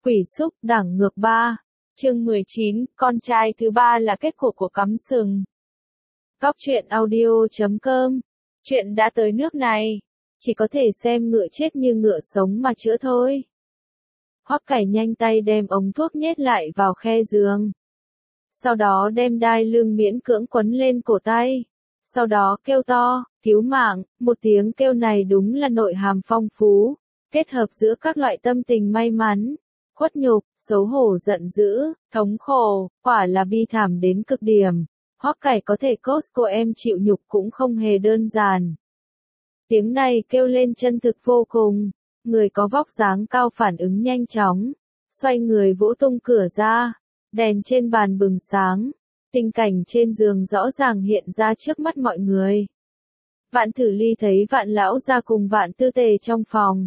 Quỷ xúc đảng ngược 3. Chương 19, con trai thứ ba là kết cục của cắm sừng. Góc truyện audio.com. Chuyện đã tới nước này, chỉ có thể xem ngựa chết như ngựa sống mà chữa thôi. Hoắc Cải nhanh tay đem ống thuốc nhét lại vào khe giường. Sau đó đem đai lưng miễn cưỡng quấn lên cổ tay. Sau đó kêu to, cứu mạng, một tiếng kêu này đúng là nội hàm phong phú, kết hợp giữa các loại tâm tình may mắn, khuất nhục, xấu hổ giận dữ, thống khổ, quả là bi thảm đến cực điểm. Hoắc Cải có thể cốt cô em chịu nhục cũng không hề đơn giản. Tiếng này kêu lên chân thực vô cùng, người có vóc dáng cao phản ứng nhanh chóng, xoay người vỗ tung cửa ra, đèn trên bàn bừng sáng, tình cảnh trên giường rõ ràng hiện ra trước mắt mọi người. Vạn Thử Ly thấy Vạn lão gia cùng Vạn Tư Tề trong phòng,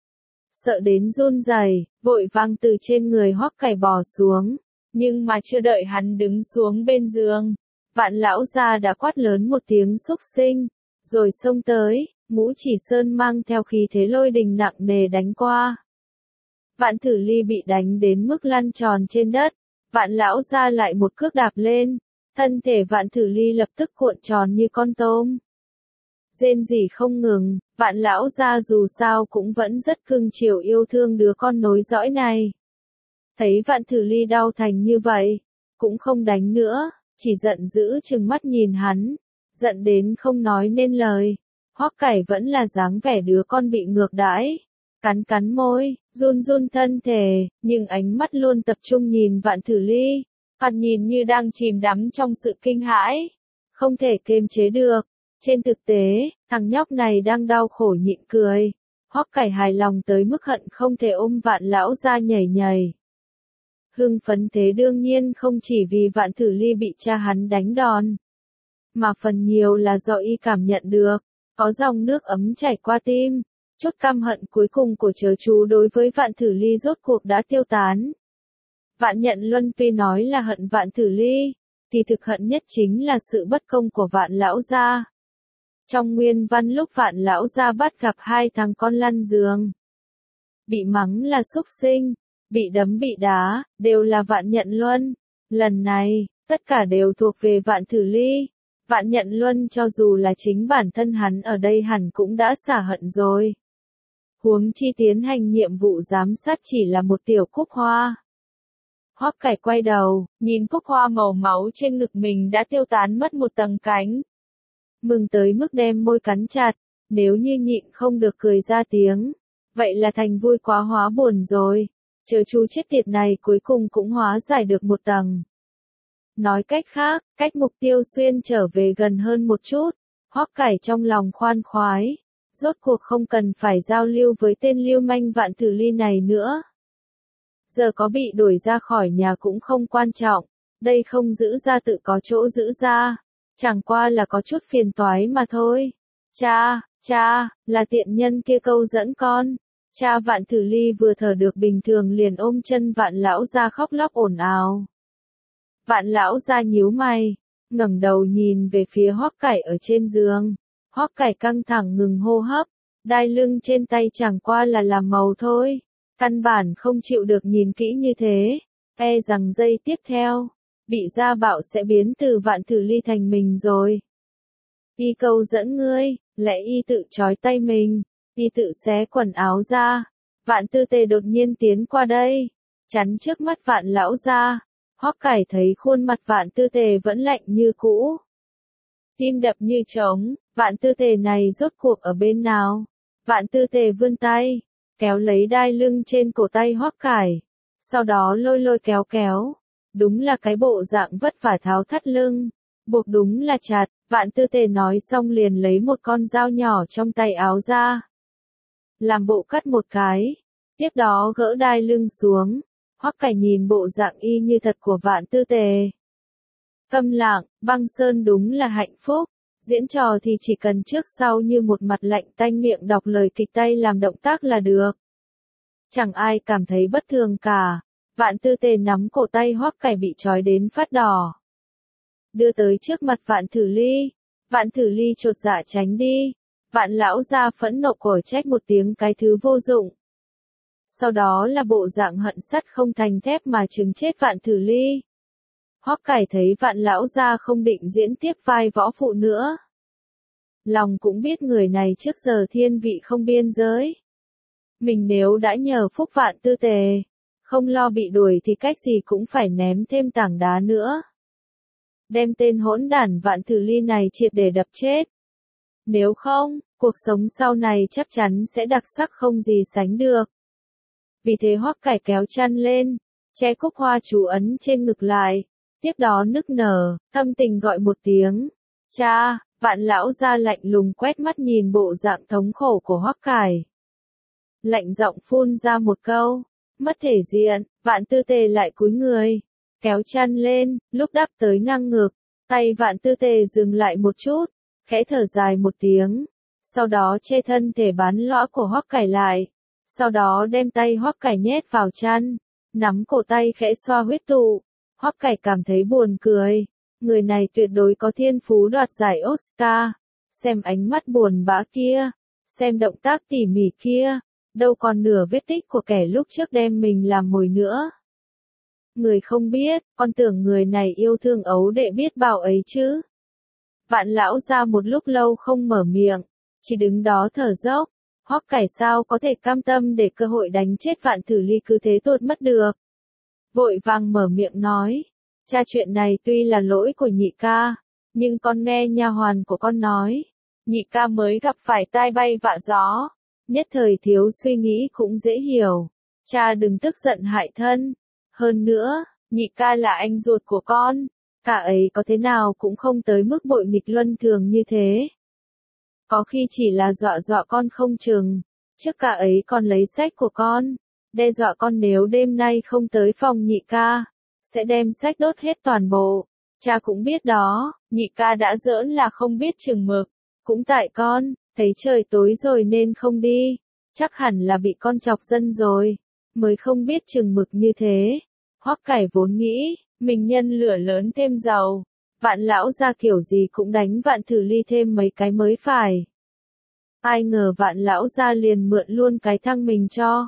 sợ đến run rẩy, vội vàng từ trên người Hoắc Cải bò xuống, nhưng mà chưa đợi hắn đứng xuống bên giường, Vạn lão gia đã quát lớn một tiếng xúc sinh, rồi xông tới, Ngũ Chỉ Sơn mang theo khí thế lôi đình nặng nề đánh qua. Vạn Thử Ly bị đánh đến mức lăn tròn trên đất, Vạn lão gia lại một cước đạp lên, thân thể Vạn Thử Ly lập tức cuộn tròn như con tôm. Rên rỉ không ngừng, Vạn lão gia dù sao cũng vẫn rất cưng chiều yêu thương đứa con nối dõi này. Thấy Vạn Thử Ly đau thành như vậy, cũng không đánh nữa, chỉ giận dữ trừng mắt nhìn hắn, giận đến không nói nên lời. Hoắc Cải vẫn là dáng vẻ đứa con bị ngược đãi, cắn cắn môi, run run thân thể, nhưng ánh mắt luôn tập trung nhìn Vạn Thử Ly, mặt nhìn như đang chìm đắm trong sự kinh hãi, không thể kiềm chế được. Trên thực tế, thằng nhóc này đang đau khổ nhịn cười. Hoắc Cải hài lòng tới mức hận không thể ôm Vạn lão gia nhảy nhảy. Hưng phấn thế đương nhiên không chỉ vì Vạn Thử Ly bị cha hắn đánh đòn, mà phần nhiều là do y cảm nhận được, có dòng nước ấm chảy qua tim, chút căm hận cuối cùng của chớ chú đối với Vạn Thử Ly rốt cuộc đã tiêu tán. Vạn Nhận Luân tuy nói là hận Vạn Thử Ly, thì thực hận nhất chính là sự bất công của Vạn lão gia. Trong nguyên văn lúc Vạn lão gia bắt gặp hai thằng con lăn giường, bị mắng là xúc sinh, bị đấm bị đá, đều là Vạn Nhận Luân. Lần này, tất cả đều thuộc về Vạn Thử Ly. Vạn Nhận Luân cho dù là chính bản thân hắn ở đây hẳn cũng đã xả hận rồi. Huống chi tiến hành nhiệm vụ giám sát chỉ là một tiểu cúc hoa. Hoắc Cải quay đầu, nhìn cúc hoa màu máu trên ngực mình đã tiêu tán mất một tầng cánh. Mừng tới mức đem môi cắn chặt, nếu như nhịn không được cười ra tiếng, vậy là thành vui quá hóa buồn rồi. Chớ chú chết tiệt này cuối cùng cũng hóa giải được một tầng. Nói cách khác, cách mục tiêu xuyên trở về gần hơn một chút, Hoắc Cải trong lòng khoan khoái, rốt cuộc không cần phải giao lưu với tên lưu manh Vạn Thử Ly này nữa. Giờ có bị đuổi ra khỏi nhà cũng không quan trọng, đây không giữ ra tự có chỗ giữ ra, chẳng qua là có chút phiền toái mà thôi. Cha, là tiện nhân kia câu dẫn con. Cha Vạn Thử Ly vừa thở được bình thường liền ôm chân Vạn lão gia khóc lóc ồn ào. Vạn lão gia nhíu mày, ngẩng đầu nhìn về phía Hoắc Cải ở trên giường. Hoắc Cải căng thẳng ngừng hô hấp, đai lưng trên tay chẳng qua là làm màu thôi, căn bản không chịu được nhìn kỹ như thế, e rằng giây tiếp theo, bị gia bạo sẽ biến từ Vạn Thử Ly thành mình rồi. Y câu dẫn ngươi, lẽ y tự trói tay mình, y tự xé quần áo ra. Vạn Tư Tề đột nhiên tiến qua đây, chắn trước mắt Vạn lão gia. Hoắc Cải thấy khuôn mặt Vạn Tư Tề vẫn lạnh như cũ, tim đập như trống. Vạn Tư Tề này rốt cuộc ở bên nào? Vạn Tư Tề vươn tay, kéo lấy đai lưng trên cổ tay Hoắc Cải, sau đó lôi kéo, đúng là cái bộ dạng vất vả tháo thắt lưng, buộc đúng là chặt. Vạn Tư Tề nói xong liền lấy một con dao nhỏ trong tay áo ra, làm bộ cắt một cái, tiếp đó gỡ đai lưng xuống. Hoắc Cải nhìn bộ dạng y như thật của Vạn Tư Tề, câm lặng. Băng Sơn đúng là hạnh phúc, diễn trò thì chỉ cần trước sau như một mặt lạnh tanh miệng đọc lời kịch tay làm động tác là được. Chẳng ai cảm thấy bất thường cả. Vạn Tư Tề nắm cổ tay Hoắc Cải bị trói đến phát đỏ, đưa tới trước mặt Vạn Thử Ly. Vạn Thử Ly chột dạ tránh đi. Vạn lão gia phẫn nộ cổi trách một tiếng cái thứ vô dụng. sau đó là bộ dạng hận sắt không thành thép mà trừng chết Vạn Thử Ly. Hoắc Cải thấy Vạn lão gia không định diễn tiếp vai võ phụ nữa. Lòng cũng biết người này trước giờ thiên vị không biên giới. Mình nếu đã nhờ phúc Vạn Tư Tề, không lo bị đuổi thì cách gì cũng phải ném thêm tảng đá nữa. Đem tên hỗn đản Vạn Thử Ly này triệt để đập chết. Nếu không, cuộc sống sau này chắc chắn sẽ đặc sắc không gì sánh được. Vì thế Hoắc Cải kéo chăn lên, che cúc hoa chú ấn trên ngực lại, tiếp đó nức nở, thâm tình gọi một tiếng. Cha, Vạn lão gia lạnh lùng quét mắt nhìn bộ dạng thống khổ của Hoắc Cải. Lạnh giọng phun ra một câu, mất thể diện, Vạn Tư Tề lại cúi người, kéo chăn lên, lúc đắp tới ngang ngực, tay Vạn Tư Tề dừng lại một chút, khẽ thở dài một tiếng, sau đó che thân thể bán lõa của Hoắc Cải lại, sau đó đem tay Hoắc Cải nhét vào chăn, nắm cổ tay khẽ xoa huyết tụ. Hoắc Cải cảm thấy buồn cười, người này tuyệt đối có thiên phú đoạt giải Oscar, xem ánh mắt buồn bã kia, xem động tác tỉ mỉ kia, đâu còn nửa vết tích của kẻ lúc trước đem mình làm mồi nữa. Người không biết, con tưởng người này yêu thương ấu đệ biết bao ấy chứ. Vạn lão gia một lúc lâu không mở miệng, chỉ đứng đó thở dốc. Hoắc Cải sao có thể cam tâm để cơ hội đánh chết Vạn Thử Ly cứ thế tuột mất được. Vội vàng mở miệng nói, cha chuyện này tuy là lỗi của nhị ca, nhưng con nghe nha hoàn của con nói, nhị ca mới gặp phải tai bay vạ gió, nhất thời thiếu suy nghĩ cũng dễ hiểu, cha đừng tức giận hại thân. Hơn nữa, nhị ca là anh ruột của con, cả ấy có thế nào cũng không tới mức bội nghịch luân thường như thế. Có khi chỉ là dọa dọa con không chừng, trước cả ấy còn lấy sách của con, đe dọa con nếu đêm nay không tới phòng nhị ca, sẽ đem sách đốt hết toàn bộ. Cha cũng biết đó, nhị ca đã giỡn là không biết chừng mực, cũng tại con, thấy trời tối rồi nên không đi, chắc hẳn là bị con chọc dân rồi, mới không biết chừng mực như thế. Hoắc Cải vốn nghĩ, mình nhân lửa lớn thêm dầu, Vạn lão gia kiểu gì cũng đánh Vạn Thử Ly thêm mấy cái mới phải. Ai ngờ Vạn lão gia liền mượn luôn cái thăng mình cho.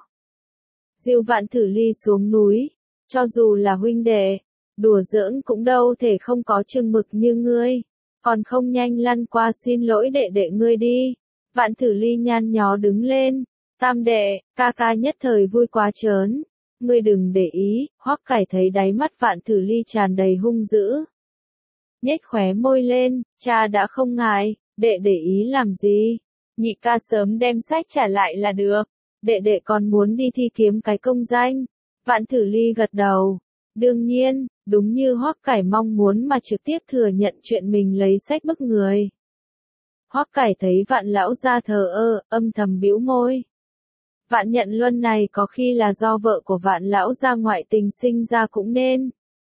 Dìu Vạn Thử Ly xuống núi, cho dù là huynh đệ, đùa giỡn cũng đâu thể không có chừng mực như ngươi, còn không nhanh lăn qua xin lỗi đệ đệ ngươi đi. Vạn Thử Ly nhăn nhó đứng lên, tam đệ, ca ca nhất thời vui quá chớn, ngươi đừng để ý. Hoắc Cải thấy đáy mắt Vạn Thử Ly tràn đầy hung dữ, nhếch khóe môi lên, cha đã không ngại, đệ để ý làm gì, nhị ca sớm đem sách trả lại là được, đệ đệ còn muốn đi thi kiếm cái công danh. Vạn Thử Ly gật đầu, đương nhiên, đúng như Hoắc Cải mong muốn mà trực tiếp thừa nhận chuyện mình lấy sách bức người. Hoắc Cải thấy Vạn lão gia thờ ơ, âm thầm bĩu môi. Vạn Nhận Luân này có khi là do vợ của Vạn lão gia ngoại tình sinh ra cũng nên.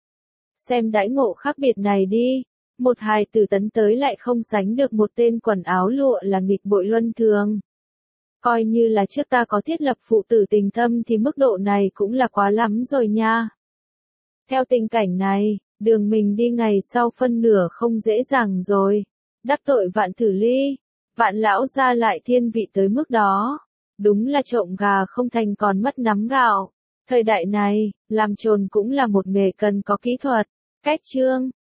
Xem đãi ngộ khác biệt này đi, một hài tử tấn tới lại không sánh được một tên quần áo lụa là nghịch bội luân thường. Coi như là trước ta có thiết lập phụ tử tình thâm thì mức độ này cũng là quá lắm rồi nha. Theo tình cảnh này, đường mình đi ngày sau phân nửa không dễ dàng rồi. Đắc tội Vạn Thử Ly, Vạn lão gia lại thiên vị tới mức đó. Đúng là trộm gà không thành còn mất nắm gạo. Thời đại này, làm trồn cũng là một nghề cần có kỹ thuật. Cách chương